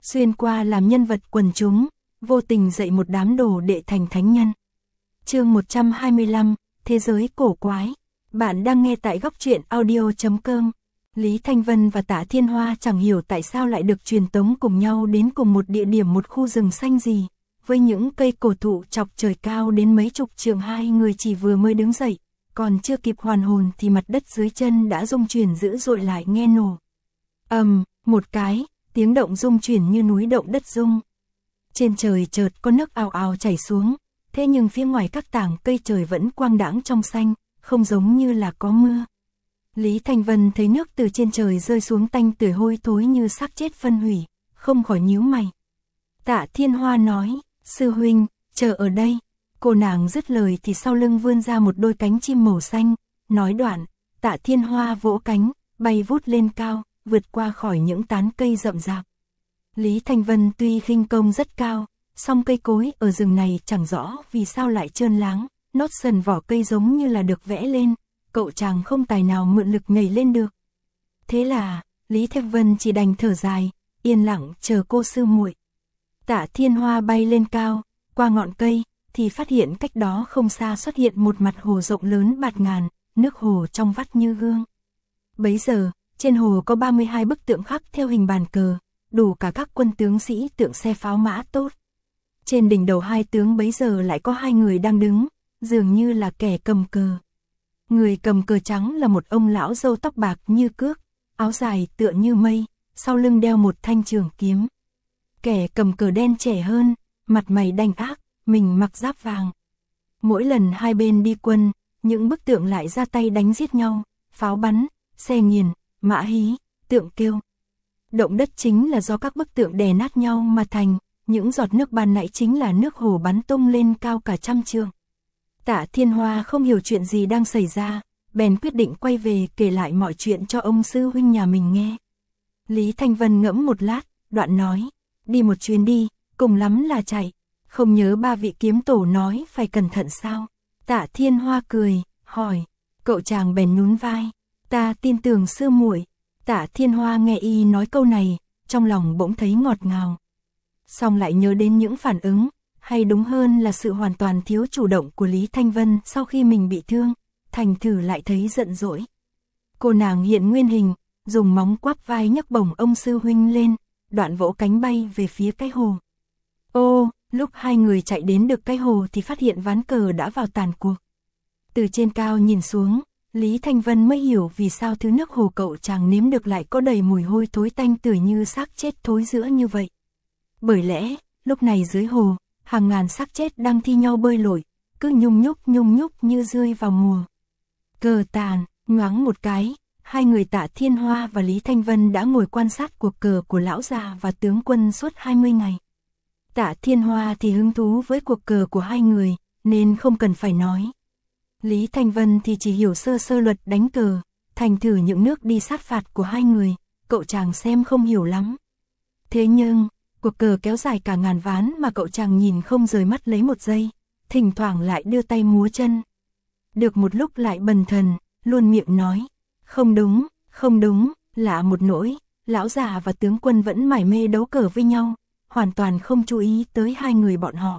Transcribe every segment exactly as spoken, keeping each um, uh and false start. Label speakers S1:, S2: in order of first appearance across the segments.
S1: xuyên qua làm nhân vật quần chúng, vô tình dạy một đám đồ đệ thành thánh nhân. Chương một trăm hai mươi lăm, Thế giới cổ quái. Bạn đang nghe tại góc truyện audio chấm com. Lý Thanh Vân và Tạ Thiên Hoa chẳng hiểu tại sao lại được truyền tống cùng nhau đến cùng một địa điểm, một khu rừng xanh gì, với những cây cổ thụ chọc trời cao đến mấy chục trượng. Hai người chỉ vừa mới đứng dậy, còn chưa kịp hoàn hồn thì mặt đất dưới chân đã rung chuyển dữ dội, lại nghe nổ. Ầm, um, một cái, tiếng động rung chuyển như núi động đất rung. Trên trời chợt có nước ào ào chảy xuống, thế nhưng phía ngoài các tảng cây trời vẫn quang đãng trong xanh, không giống như là có mưa. Lý Thanh Vân thấy nước từ trên trời rơi xuống tanh tưởi hôi thối như xác chết phân hủy, không khỏi nhíu mày. Tạ Thiên Hoa nói, sư huynh, chờ ở đây. Cô nàng dứt lời thì sau lưng vươn ra một đôi cánh chim màu xanh, nói đoạn, Tạ Thiên Hoa vỗ cánh, bay vút lên cao, vượt qua khỏi những tán cây rậm rạp. Lý Thanh Vân tuy khinh công rất cao, song cây cối ở rừng này chẳng rõ vì sao lại trơn láng, nốt sần vỏ cây giống như là được vẽ lên, cậu chàng không tài nào mượn lực nhảy lên được. Thế là, Lý Thanh Vân chỉ đành thở dài, yên lặng chờ cô sư muội. Tạ Thiên Hoa bay lên cao, qua ngọn cây, thì phát hiện cách đó không xa xuất hiện một mặt hồ rộng lớn bạt ngàn, nước hồ trong vắt như gương. Bấy giờ, trên hồ có ba mươi hai bức tượng khắc theo hình bàn cờ, đủ cả các quân tướng sĩ, tượng xe pháo mã tốt. Trên đỉnh đầu hai tướng bấy giờ lại có hai người đang đứng, dường như là kẻ cầm cờ. Người cầm cờ trắng là một ông lão râu tóc bạc như cước, áo dài tựa như mây, sau lưng đeo một thanh trường kiếm. Kẻ cầm cờ đen trẻ hơn, mặt mày đanh ác, mình mặc giáp vàng. Mỗi lần hai bên đi quân, những bức tượng lại ra tay đánh giết nhau, pháo bắn, xe nghiền, mã hí, tượng kêu. Động đất chính là do các bức tượng đè nát nhau mà thành, những giọt nước ban nãy chính là nước hồ bắn tung lên cao cả trăm trượng. Tạ Thiên Hoa không hiểu chuyện gì đang xảy ra, bèn quyết định quay về kể lại mọi chuyện cho ông sư huynh nhà mình nghe. Lý Thanh Vân ngẫm một lát, đoạn nói, đi một chuyến đi, cùng lắm là chạy, không nhớ ba vị kiếm tổ nói phải cẩn thận sao? Tạ Thiên Hoa cười, hỏi, cậu chàng bèn nhún vai, ta tin tưởng sư muội. Tạ Thiên Hoa nghe y nói câu này, trong lòng bỗng thấy ngọt ngào. Xong lại nhớ đến những phản ứng, hay đúng hơn là sự hoàn toàn thiếu chủ động của Lý Thanh Vân sau khi mình bị thương, thành thử lại thấy giận dỗi. Cô nàng hiện nguyên hình, dùng móng quắp vai nhấc bổng ông sư huynh lên, đoạn vỗ cánh bay về phía cái hồ. Ô, lúc hai người chạy đến được cái hồ thì phát hiện ván cờ đã vào tàn cuộc. Từ trên cao nhìn xuống, Lý Thanh Vân mới hiểu vì sao thứ nước hồ cậu chàng nếm được lại có đầy mùi hôi thối tanh tưởi như xác chết thối rữa như vậy. Bởi lẽ, lúc này dưới hồ, hàng ngàn xác chết đang thi nhau bơi lội, cứ nhung nhúc nhung nhúc như rơi vào mùa. Cờ tàn, nhoáng một cái, hai người Tạ Thiên Hoa và Lý Thanh Vân đã ngồi quan sát cuộc cờ của lão già và tướng quân suốt hai mươi ngày. Tạ Thiên Hoa thì hứng thú với cuộc cờ của hai người, nên không cần phải nói. Lý Thanh Vân thì chỉ hiểu sơ sơ luật đánh cờ, thành thử những nước đi sát phạt của hai người, cậu chàng xem không hiểu lắm. Thế nhưng, cuộc cờ kéo dài cả ngàn ván mà cậu chàng nhìn không rời mắt lấy một giây, thỉnh thoảng lại đưa tay múa chân. Được một lúc lại bần thần, luôn miệng nói, không đúng, không đúng, lạ một nỗi, lão già và tướng quân vẫn mải mê đấu cờ với nhau, hoàn toàn không chú ý tới hai người bọn họ.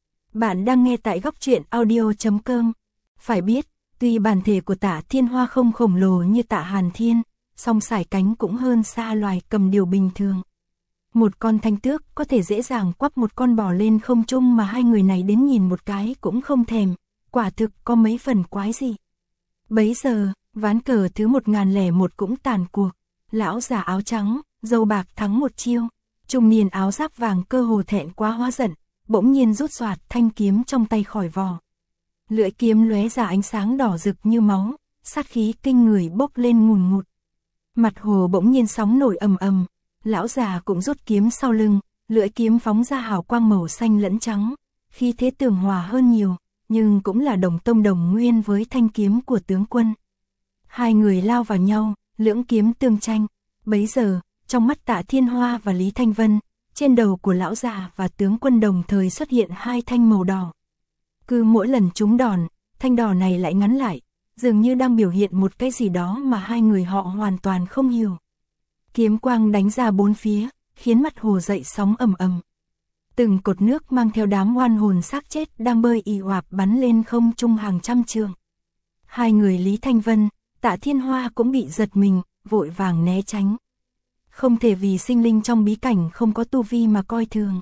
S1: Bạn đang nghe tại góc truyện audio chấm com. Phải biết, tuy bản thể của Tạ Thiên Hoa không khổng lồ như Tạ Hàn Thiên, song sải cánh cũng hơn xa loài cầm điểu bình thường. Một con thanh tước có thể dễ dàng quắp một con bò lên không trung mà hai người này đến nhìn một cái cũng không thèm, quả thực có mấy phần quái gì. Bấy giờ, ván cờ thứ một ngàn lẻ một cũng tàn cuộc, lão già áo trắng, râu bạc thắng một chiêu, trung niên áo giáp vàng cơ hồ thẹn quá hóa giận, bỗng nhiên rút xoạt thanh kiếm trong tay khỏi vỏ. Lưỡi kiếm lóe ra ánh sáng đỏ rực như máu, sát khí kinh người bốc lên ngùn ngụt. Mặt hồ bỗng nhiên sóng nổi ầm ầm, lão già cũng rút kiếm sau lưng, lưỡi kiếm phóng ra hào quang màu xanh lẫn trắng, khí thế tường hòa hơn nhiều, nhưng cũng là đồng tông đồng nguyên với thanh kiếm của tướng quân. Hai người lao vào nhau, lưỡng kiếm tương tranh. Bấy giờ, trong mắt Tạ Thiên Hoa và Lý Thanh Vân, trên đầu của lão già và tướng quân đồng thời xuất hiện hai thanh màu đỏ. Cứ mỗi lần trúng đòn, thanh đỏ này lại ngắn lại, dường như đang biểu hiện một cái gì đó mà hai người họ hoàn toàn không hiểu. Kiếm quang đánh ra bốn phía, khiến mặt hồ dậy sóng ầm ầm. Từng cột nước mang theo đám oan hồn xác chết đang bơi ì oạp bắn lên không trung hàng trăm trường. Hai người Lý Thanh Vân, Tạ Thiên Hoa cũng bị giật mình, vội vàng né tránh. Không thể vì sinh linh trong bí cảnh không có tu vi mà coi thường.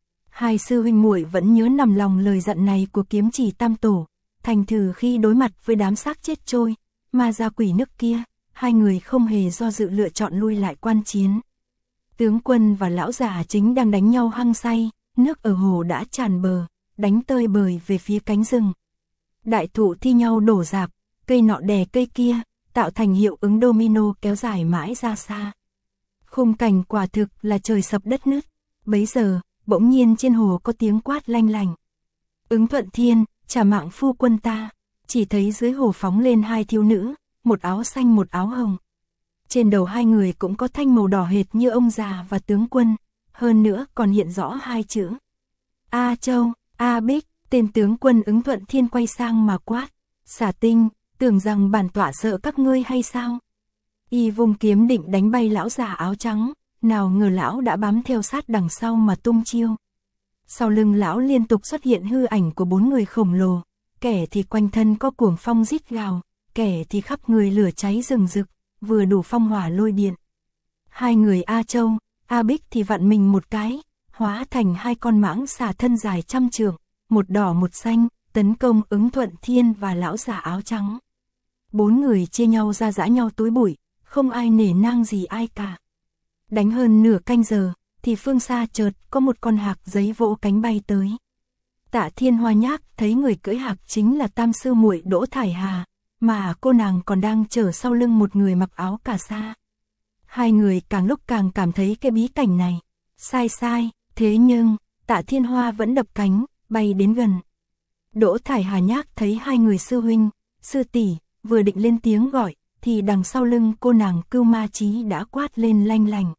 S1: Hai sư huynh muội vẫn nhớ nằm lòng lời dặn này của Kiếm Chỉ Tam Tổ, thành thử khi đối mặt với đám xác chết trôi, ma gia quỷ nước kia, hai người không hề do dự lựa chọn lui lại quan chiến. Tướng quân và lão già chính đang đánh nhau hăng say, nước ở hồ đã tràn bờ, đánh tơi bời về phía cánh rừng. Đại thụ thi nhau đổ rạp, cây nọ đè cây kia, tạo thành hiệu ứng domino kéo dài mãi ra xa. Khung cảnh quả thực là trời sập đất nứt. Bấy giờ, bỗng nhiên trên hồ có tiếng quát lanh lành. Ứng Thuận Thiên, trả mạng phu quân ta. Chỉ thấy dưới hồ phóng lên hai thiếu nữ, một áo xanh một áo hồng. Trên đầu hai người cũng có thanh màu đỏ hệt như ông già và tướng quân, hơn nữa còn hiện rõ hai chữ. A Châu, A Bích, tên tướng quân Ứng Thuận Thiên quay sang mà quát. Xả tinh, tưởng rằng bản tọa sợ các ngươi hay sao? Y vùng kiếm định đánh bay lão già áo trắng, nào ngờ lão đã bám theo sát đằng sau mà tung chiêu. Sau lưng lão liên tục xuất hiện hư ảnh của bốn người khổng lồ, kẻ thì quanh thân có cuồng phong rít gào, kẻ thì khắp người lửa cháy rừng rực, vừa đủ phong hỏa lôi điện. Hai người A Châu, A Bích thì vặn mình một cái, hóa thành hai con mãng xà thân dài trăm trượng, một đỏ một xanh, tấn công Ứng Thuận Thiên và lão già áo trắng. Bốn người chia nhau ra giã nhau túi bụi, không ai nể nang gì ai cả. Đánh hơn nửa canh giờ, thì phương xa chợt có một con hạc giấy vỗ cánh bay tới. Tạ Thiên Hoa nhác thấy người cưỡi hạc chính là tam sư muội Đỗ Thải Hà, mà cô nàng còn đang chở sau lưng một người mặc áo cà sa. Hai người càng lúc càng cảm thấy cái bí cảnh này sai sai, thế nhưng Tạ Thiên Hoa vẫn đập cánh, bay đến gần. Đỗ Thải Hà nhác thấy hai người sư huynh, sư tỷ vừa định lên tiếng gọi, thì đằng sau lưng cô nàng Cưu Ma Chí đã quát lên lanh lành.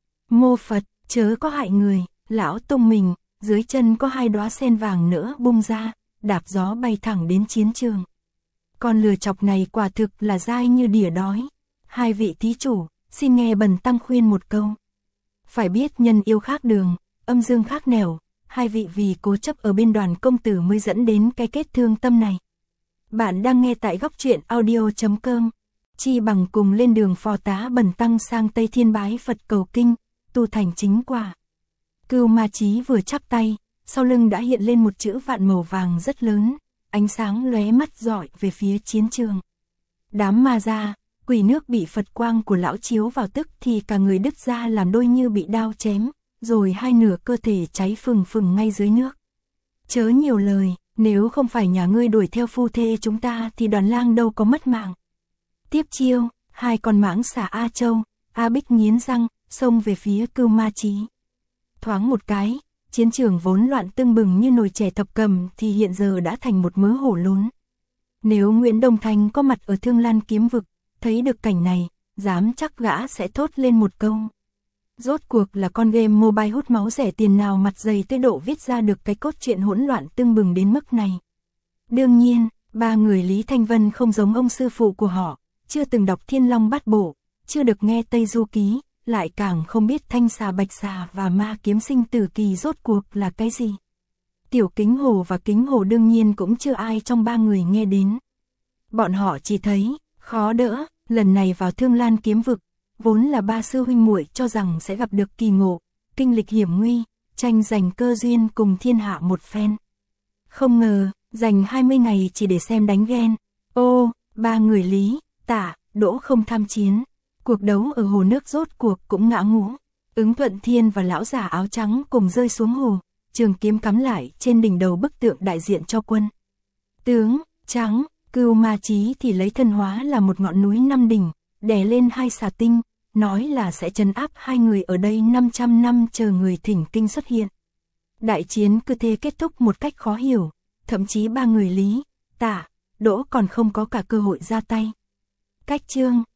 S1: Mô Phật, chớ có hại người, lão tung mình, dưới chân có hai đóa sen vàng nữa bung ra, đạp gió bay thẳng đến chiến trường. Con lừa chọc này quả thực là dai như đỉa đói. Hai vị thí chủ, xin nghe bần tăng khuyên một câu. Phải biết nhân yêu khác đường, âm dương khác nẻo, hai vị vì cố chấp ở bên Đoàn công tử mới dẫn đến cái kết thương tâm này. Bạn đang nghe tại góc truyện audio chấm com. Chi bằng cùng lên đường phò tá bần tăng sang Tây Thiên bái Phật cầu kinh, tu thành chính quả. Cưu Ma Chí vừa chắp tay, sau lưng đã hiện lên một chữ vạn màu vàng rất lớn, ánh sáng lóe mắt dọi về phía chiến trường. Đám ma gia, quỷ nước bị Phật quang của lão chiếu vào tức thì cả người đứt ra làm đôi như bị đao chém, rồi hai nửa cơ thể cháy phừng phừng ngay dưới nước. Chớ nhiều lời, nếu không phải nhà ngươi đuổi theo phu thê chúng ta thì Đoàn lang đâu có mất mạng. Tiếp chiêu, hai con mãng xà A Châu, A Bích nghiến răng, xông về phía Cưu Ma Chí. Thoáng một cái, chiến trường vốn loạn tưng bừng như nồi chè thập cầm thì hiện giờ đã thành một mớ hổ lốn. Nếu Nguyễn Đông Thanh có mặt ở Thương Lan kiếm vực, thấy được cảnh này, dám chắc gã sẽ thốt lên một câu. Rốt cuộc là con game mobile hút máu rẻ tiền nào mặt dày tới độ viết ra được cái cốt truyện hỗn loạn tưng bừng đến mức này. Đương nhiên, ba người Lý Thanh Vân không giống ông sư phụ của họ, chưa từng đọc Thiên Long Bát Bộ, chưa được nghe Tây Du Ký, lại càng không biết Thanh Xà Bạch Xà và Ma Kiếm Sinh Tử Kỳ rốt cuộc là cái gì. Tiểu Kính Hồ và Kính Hồ đương nhiên cũng chưa ai trong ba người nghe đến. Bọn họ chỉ thấy, khó đỡ, lần này vào Thương Lan kiếm vực, vốn là ba sư huynh muội cho rằng sẽ gặp được kỳ ngộ, kinh lịch hiểm nguy, tranh giành cơ duyên cùng thiên hạ một phen. Không ngờ, dành hai mươi ngày chỉ để xem đánh ghen. Ô, ba người Lý, Tạ, Đỗ không tham chiến. Cuộc đấu ở hồ nước rốt cuộc cũng ngã ngũ. Ứng Thuận Thiên và lão già áo trắng cùng rơi xuống hồ, trường kiếm cắm lại trên đỉnh đầu bức tượng đại diện cho quân. Tướng, trắng, Cưu Ma Chí thì lấy thân hóa là một ngọn núi năm đỉnh, đè lên hai xà tinh, nói là sẽ trấn áp hai người ở đây năm trăm năm chờ người thỉnh kinh xuất hiện. Đại chiến cứ thế kết thúc một cách khó hiểu, thậm chí ba người Lý, Tạ, Đỗ còn không có cả cơ hội ra tay. Cách chương